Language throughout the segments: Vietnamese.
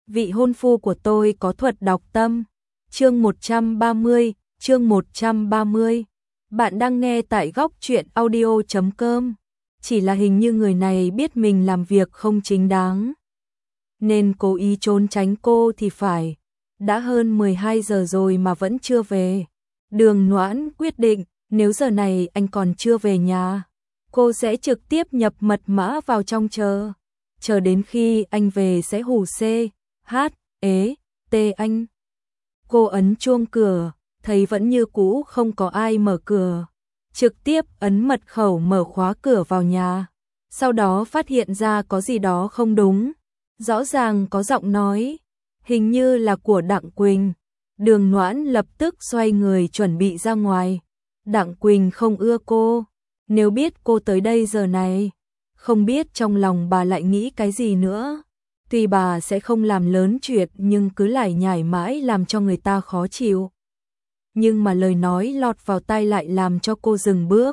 vị hôn phu của tôi có thuật đọc tâm. Chương 130. Bạn đang nghe tại góc truyện audio.com. Chỉ là hình như người này biết mình làm việc không chính đáng, nên cố ý trốn tránh cô thì phải. Đã hơn 12 giờ rồi mà vẫn chưa về. Đường Noãn quyết định, nếu giờ này anh còn chưa về nhà, cô sẽ trực tiếp nhập mật mã vào trong chờ đến khi anh về sẽ hù C.H.E.T anh. Cô ấn chuông cửa, thấy vẫn như cũ không có ai mở cửa, trực tiếp ấn mật khẩu mở khóa cửa vào nhà. Sau đó phát hiện ra có gì đó không đúng, rõ ràng có giọng nói, hình như là của Đặng Quỳnh. Đường Noãn lập tức xoay người chuẩn bị ra ngoài. Đặng Quỳnh không ưa cô, nếu biết cô tới đây giờ này, không biết trong lòng bà lại nghĩ cái gì nữa. Tuy bà sẽ không làm lớn chuyện nhưng cứ lải nhải mãi làm cho người ta khó chịu. Nhưng mà lời nói lọt vào tai lại làm cho cô dừng bước.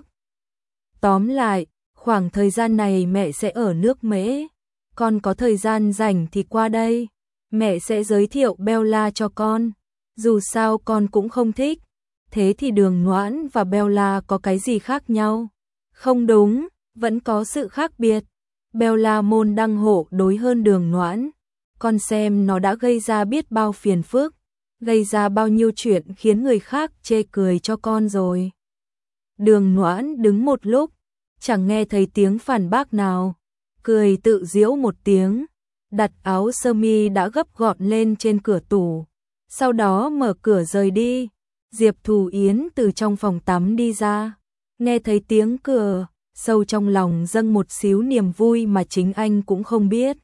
Tóm lại, khoảng thời gian này mẹ sẽ ở nước Mễ, con có thời gian rảnh thì qua đây, mẹ sẽ giới thiệu Bella cho con, dù sao con cũng không thích. Thế thì Đường Noãn và Bella có cái gì khác nhau? Không đúng, vẫn có sự khác biệt. Bella môn đăng hộ đối hơn Đường Noãn, con xem nó đã gây ra biết bao phiền phức, gây ra bao nhiêu chuyện khiến người khác chê cười cho con rồi. Đường Noãn đứng một lúc, chẳng nghe thấy tiếng phản bác nào, cười tự giễu một tiếng, đặt áo sơ mi đã gấp gọn lên trên cửa tủ, sau đó mở cửa rời đi. Diệp Thù Yến từ trong phòng tắm đi ra, nghe thấy tiếng cửa, sâu trong lòng dâng một xíu niềm vui mà chính anh cũng không biết.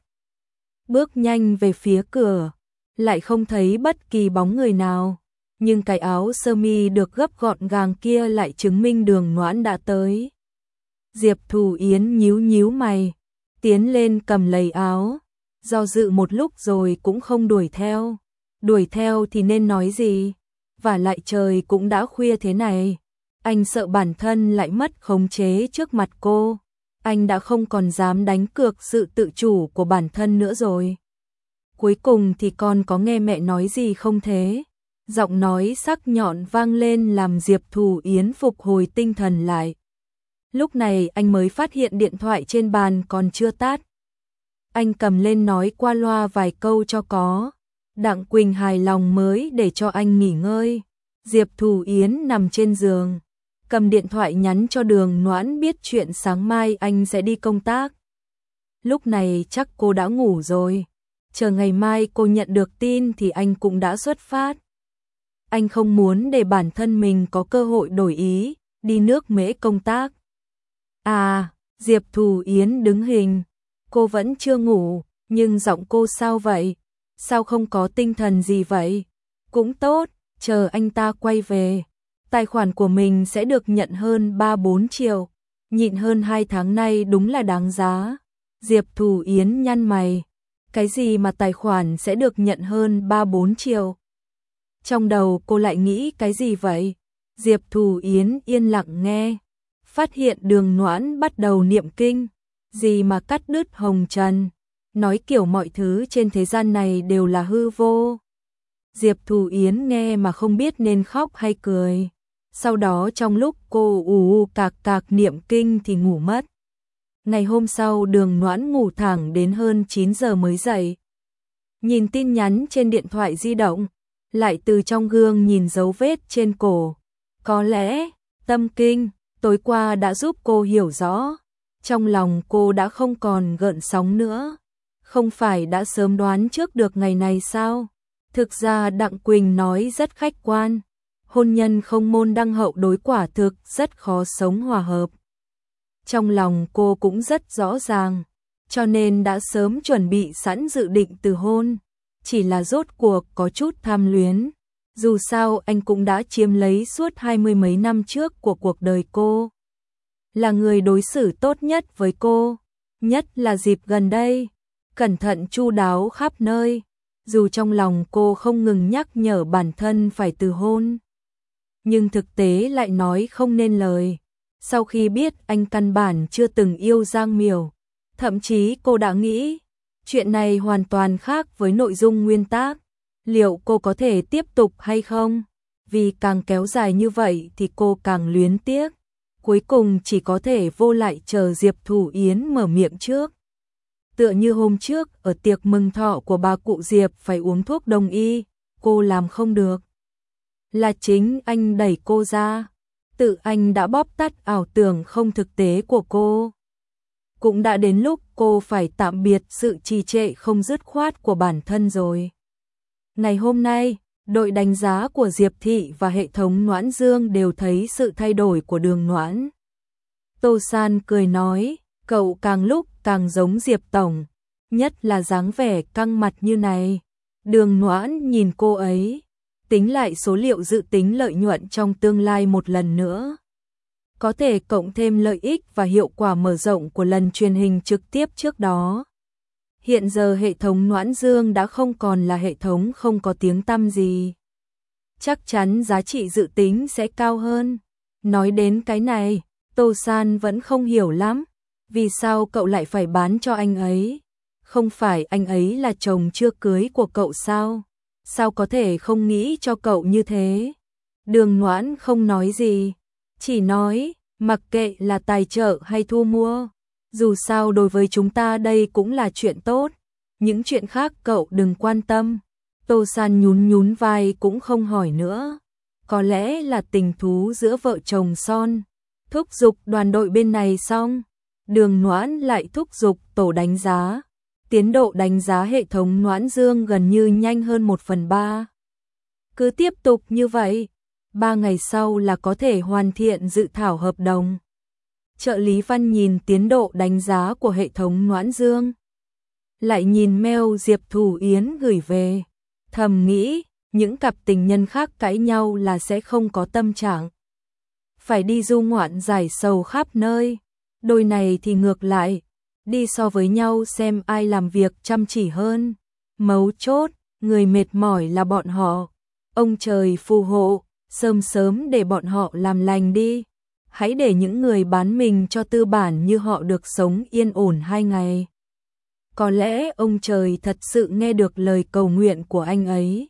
Bước nhanh về phía cửa, lại không thấy bất kỳ bóng người nào, nhưng cái áo sơ mi được gấp gọn gàng kia lại chứng minh Đường Noãn đã tới. Diệp Thù Yến nhíu mày, tiến lên cầm lấy áo, do dự một lúc rồi cũng không đuổi theo. Đuổi theo thì nên nói gì? Và lại trời cũng đã khuya thế này, anh sợ bản thân lại mất khống chế trước mặt cô, anh đã không còn dám đánh cược sự tự chủ của bản thân nữa rồi. Cuối cùng thì con có nghe mẹ nói gì không thế? Giọng nói sắc nhọn vang lên làm Diệp Thù Yến phục hồi tinh thần lại. Lúc này anh mới phát hiện điện thoại trên bàn còn chưa tắt. Anh cầm lên nói qua loa vài câu cho có. Đặng Quỳnh hài lòng mới để cho anh nghỉ ngơi. Diệp Thù Yến nằm trên giường, cầm điện thoại nhắn cho Đường Noãn biết chuyện sáng mai anh sẽ đi công tác. Lúc này chắc cô đã ngủ rồi, chờ ngày mai cô nhận được tin thì anh cũng đã xuất phát. Anh không muốn để bản thân mình có cơ hội đổi ý, đi nước Mễ công tác. À, Diệp Thù Yến đứng hình, cô vẫn chưa ngủ, nhưng giọng cô sao vậy? Sao không có tinh thần gì vậy? Cũng tốt, chờ anh ta quay về, tài khoản của mình sẽ được nhận hơn 3-4 triệu, nhịn hơn 2 tháng nay đúng là đáng giá. Diệp Thù Yến nhăn mày, cái gì mà tài khoản sẽ được nhận hơn 3-4 triệu? Trong đầu cô lại nghĩ cái gì vậy? Diệp Thù Yến yên lặng nghe, phát hiện Đường Noãn bắt đầu niệm kinh, gì mà cắt đứt hồng trần, nói kiểu mọi thứ trên thế gian này đều là hư vô. Diệp Thù Yến nghe mà không biết nên khóc hay cười. Sau đó trong lúc cô ù cạc niệm kinh thì ngủ mất. Ngày hôm sau Đường Noãn ngủ thẳng đến hơn 9 giờ mới dậy. Nhìn tin nhắn trên điện thoại di động, lại từ trong gương nhìn dấu vết trên cổ. Có lẽ, tâm kinh, tối qua đã giúp cô hiểu rõ. Trong lòng cô đã không còn gợn sóng nữa. Không phải đã sớm đoán trước được ngày này sao? Thực ra Đặng Quỳnh nói rất khách quan. Hôn nhân không môn đăng hậu đối quả thực rất khó sống hòa hợp. Trong lòng cô cũng rất rõ ràng, cho nên đã sớm chuẩn bị sẵn dự định từ hôn. Chỉ là rốt cuộc có chút tham luyến. Dù sao anh cũng đã chiếm lấy suốt 20 mấy năm trước của cuộc đời cô. Là người đối xử tốt nhất với cô, nhất là dịp gần đây. Cẩn thận chu đáo khắp nơi, dù trong lòng cô không ngừng nhắc nhở bản thân phải từ hôn. Nhưng thực tế lại nói không nên lời. Sau khi biết anh căn bản chưa từng yêu Giang Miểu, thậm chí cô đã nghĩ, Chuyện này hoàn toàn khác với nội dung nguyên tác. Liệu cô có thể tiếp tục hay không? Vì càng kéo dài như vậy thì cô càng luyến tiếc. Cuối cùng chỉ có thể vô lại chờ Diệp Thủ Yến mở miệng trước. Tựa như hôm trước ở tiệc mừng thọ của bà cụ Diệp phải uống thuốc đông y, cô làm không được. Là chính anh đẩy cô ra. Tự anh đã bóp tắt ảo tưởng không thực tế của cô. Cũng đã đến lúc cô phải tạm biệt sự trì trệ không dứt khoát của bản thân rồi. Ngày hôm nay, đội đánh giá của Diệp Thị và hệ thống Noãn Dương đều thấy sự thay đổi của Đường Noãn. Tô San cười nói, cậu càng lúc càng giống Diệp Tổng, nhất là dáng vẻ căng mặt như này. Đường Noãn nhìn cô ấy, tính lại số liệu dự tính lợi nhuận trong tương lai một lần nữa. Có thể cộng thêm lợi ích và hiệu quả mở rộng của lần truyền hình trực tiếp trước đó. Hiện giờ hệ thống Noãn Dương đã không còn là hệ thống không có tiếng tăm gì. Chắc chắn giá trị dự tính sẽ cao hơn. Nói đến cái này, Tô San vẫn không hiểu lắm. Vì sao cậu lại phải bán cho anh ấy? Không phải anh ấy là chồng chưa cưới của cậu sao? Sao có thể không nghĩ cho cậu như thế? Đường Noãn không nói gì. Chỉ nói, mặc kệ là tài trợ hay thu mua. Dù sao đối với chúng ta đây cũng là chuyện tốt. Những chuyện khác cậu đừng quan tâm. Tô San nhún nhún vai cũng không hỏi nữa. Có lẽ là tình thú giữa vợ chồng Son. Thúc giục đoàn đội bên này xong. Đường Noãn lại thúc giục tổ đánh giá. Tiến độ đánh giá hệ thống Noãn Dương gần như nhanh hơn 1/3. Cứ tiếp tục như vậy, 3 ngày sau là có thể hoàn thiện dự thảo hợp đồng. Trợ lý Văn nhìn tiến độ đánh giá của hệ thống Noãn Dương. Lại nhìn mail Diệp Thủ Yến gửi về. Thầm nghĩ, những cặp tình nhân khác cãi nhau là sẽ không có tâm trạng. Phải đi du ngoạn giải sầu khắp nơi. Đôi này thì ngược lại, đi so với nhau xem ai làm việc chăm chỉ hơn. Mấu chốt, người mệt mỏi là bọn họ. Ông trời phù hộ, sớm sớm để bọn họ làm lành đi. Hãy để những người bán mình cho tư bản như họ được sống yên ổn 2 ngày. Có lẽ ông trời thật sự nghe được lời cầu nguyện của anh ấy.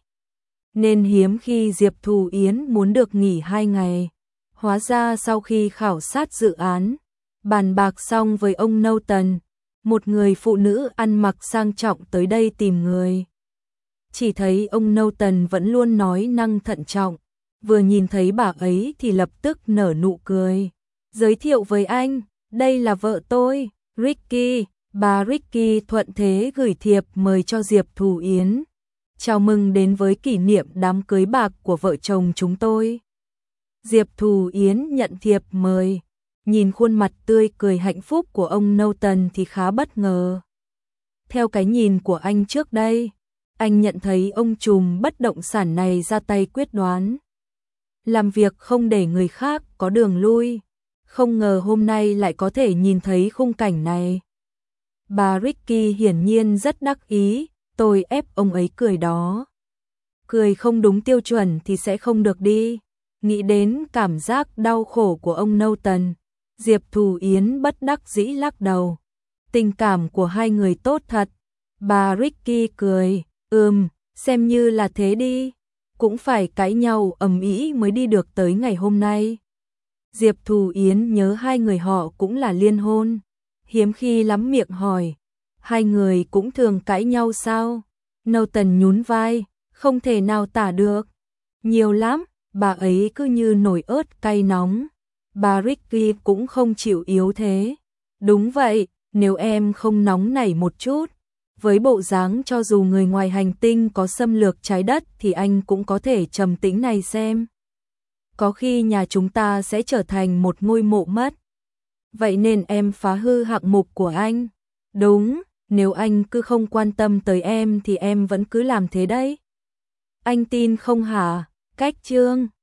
Nên hiếm khi Diệp Thủ Yến muốn được nghỉ 2 ngày. Hóa ra sau khi khảo sát dự án, bàn bạc xong với ông Norton, một người phụ nữ ăn mặc sang trọng tới đây tìm người. Chỉ thấy ông Norton vẫn luôn nói năng thận trọng, vừa nhìn thấy bà ấy thì lập tức nở nụ cười. Giới thiệu với anh, đây là vợ tôi, Ricky. Bà Ricky thuận thế gửi thiệp mời cho Diệp Thủ Yến. Chào mừng đến với kỷ niệm đám cưới bạc của vợ chồng chúng tôi. Diệp Thủ Yến nhận thiệp mời, nhìn khuôn mặt tươi cười hạnh phúc của ông Norton thì khá bất ngờ. Theo cái nhìn của anh trước đây, anh nhận thấy ông trùm bất động sản này ra tay quyết đoán. Làm việc không để người khác có đường lui. Không ngờ hôm nay lại có thể nhìn thấy khung cảnh này. Bà Ricky hiển nhiên rất đắc ý, tôi ép ông ấy cười đó. Cười không đúng tiêu chuẩn thì sẽ không được đi. Nghĩ đến cảm giác đau khổ của ông Norton, Diệp Thủ Yến bất đắc dĩ lắc đầu. Tình cảm của hai người tốt thật. Bà Ricky cười, xem như là thế đi. Cũng phải cãi nhau ầm ĩ mới đi được tới ngày hôm nay. Diệp Thủ Yến nhớ hai người họ cũng là liên hôn. Hiếm khi lắm miệng hỏi, hai người cũng thường cãi nhau sao? Norton nhún vai, không thể nào tả được. Nhiều lắm, bà ấy cứ như nồi ớt cay nóng. Bà Ricky cũng không chịu yếu thế. Đúng vậy, nếu em không nóng nảy một chút, với bộ dáng cho dù người ngoài hành tinh có xâm lược trái đất thì anh cũng có thể trầm tĩnh này xem. Có khi nhà chúng ta sẽ trở thành một ngôi mộ mất. Vậy nên em phá hư hạng mục của anh. Đúng, nếu anh cứ không quan tâm tới em thì em vẫn cứ làm thế đấy. Anh tin không hả? Cách chương